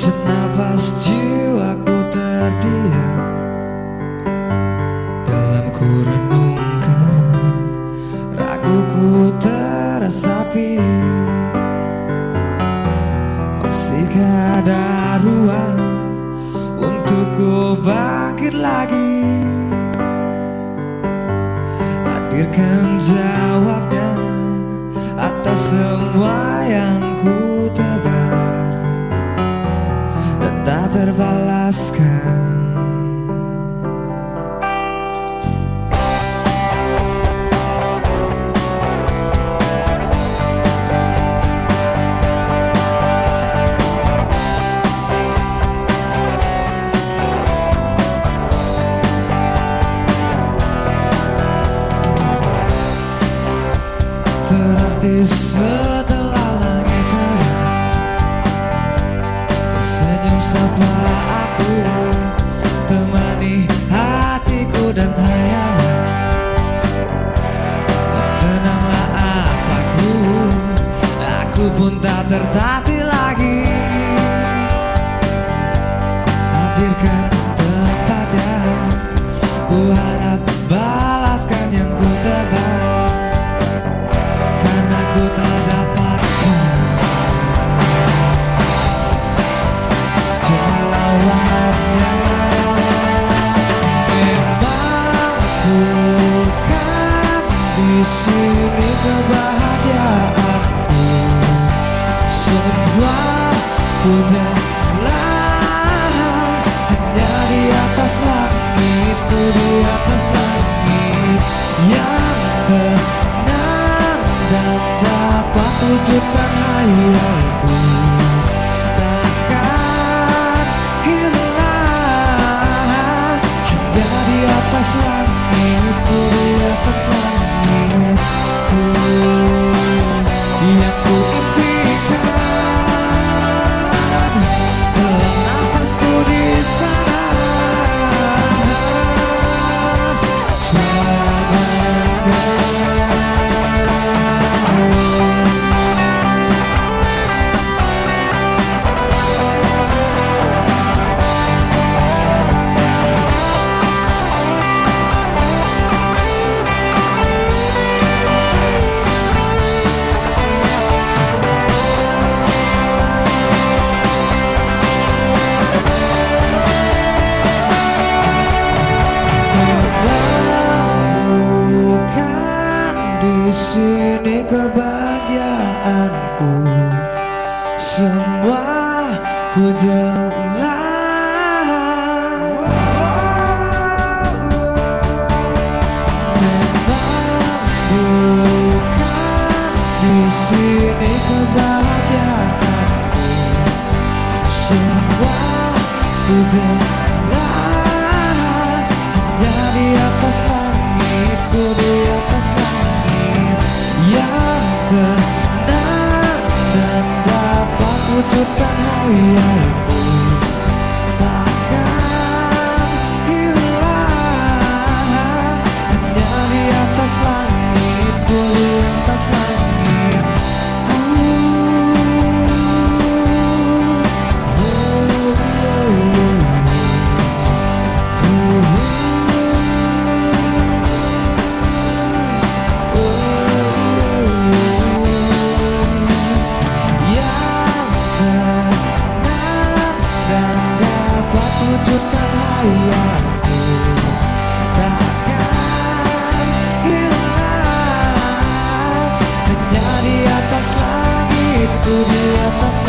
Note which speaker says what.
Speaker 1: Senafas jiwaku terdiam dalam ku renungkan, raguku teresapi. Masihkah ada ruang untuk ku bangkit lagi? Hadirkan jawabnya atas semua yang ku tebar dan tak terbalaskan. Terarti setelah langit terang, tersenyum sapa aku, temani hatiku dan hayalan. Dan tenanglah asaku, aku pun tak tertatih lagi. Hadirkan tempatnya, ku harap balaskan yang ku tebak. Ku tak dapatkan jawabannya. Memang bukan di sini kebahagiaanku, semua ku jalan hanya di atas langit, ku di atas langit yang dan dapat wujudkan hayalku. Takkan hilang hanya di atas langitku, di atas langitku yang ku impikan. Nafasku di sana selamanya. Di sini kebahagiaanku, semua ku jalan. Memang bukan di sini kebahagiaanku, semua ku jalan hanya di atas langitku, di atas langit yang tenang dan dapat wujudkan hayalku. Takkan hilang hanya di atas langitku, di atas langit. Wujudkan hayalku, takkan hilang hanya di atas langitku, di atas